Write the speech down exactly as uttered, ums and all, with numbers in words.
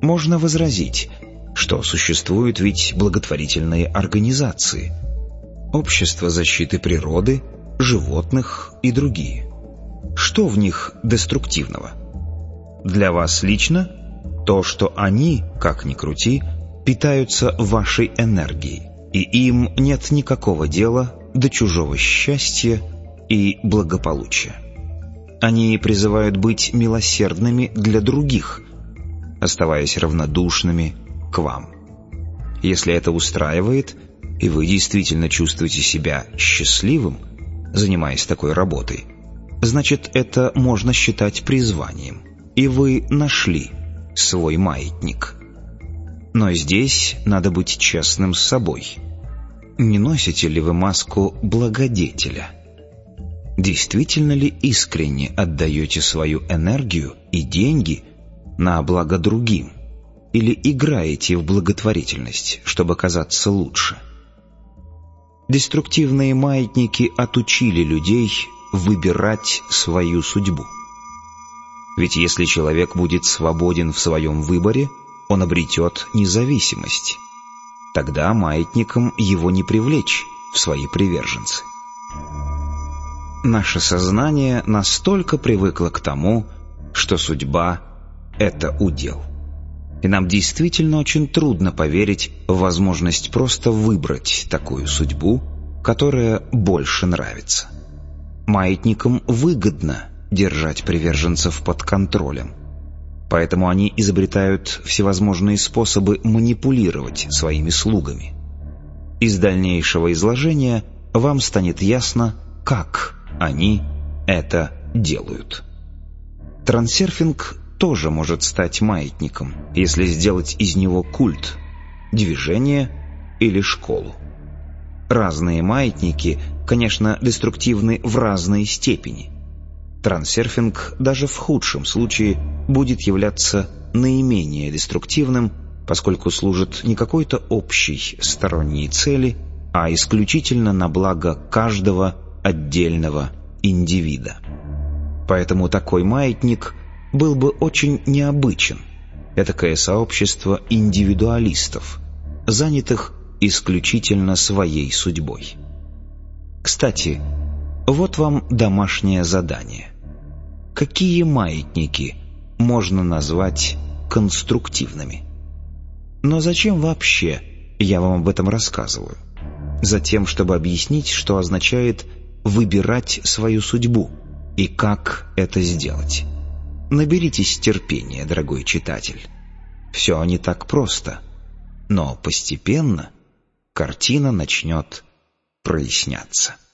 Можно возразить, что существуют ведь благотворительные организации, общества защиты природы, животных и другие. Что в них деструктивного? Для вас лично то, что они, как ни крути, питаются вашей энергией, и им нет никакого дела до чужого счастья и благополучия. Они призывают быть милосердными для других, оставаясь равнодушными к вам. Если это устраивает, и вы действительно чувствуете себя счастливым, занимаясь такой работой, значит, это можно считать призванием, и вы нашли свой маятник. Но здесь надо быть честным с собой. Не носите ли вы маску благодетеля? Действительно ли искренне отдаете свою энергию и деньги на благо другим? Или играете в благотворительность, чтобы казаться лучше? Деструктивные маятники отучили людей выбирать свою судьбу. Ведь если человек будет свободен в своем выборе, он обретет независимость. Тогда маятником его не привлечь в свои приверженцы. Наше сознание настолько привыкло к тому, что судьба — это удел. И нам действительно очень трудно поверить в возможность просто выбрать такую судьбу, которая больше нравится. Маятникам выгодно держать приверженцев под контролем. Поэтому они изобретают всевозможные способы манипулировать своими слугами. Из дальнейшего изложения вам станет ясно, как они это делают. Трансерфинг тоже может стать маятником, если сделать из него культ, движение или школу. Разные маятники, конечно, деструктивны в разной степени. Трансерфинг даже в худшем случае будет являться наименее деструктивным, поскольку служит не какой-то общей сторонней цели, а исключительно на благо каждого отдельного индивида. Поэтому такой маятник был бы очень необычен. Этакое сообщество индивидуалистов, занятых исключительно своей судьбой. Кстати, вот вам домашнее задание. Какие маятники можно назвать конструктивными? Но зачем вообще я вам об этом рассказываю? Затем, чтобы объяснить, что означает выбирать свою судьбу и как это сделать. Наберитесь терпения, дорогой читатель. Все не так просто, но постепенно картина начнет проясняться.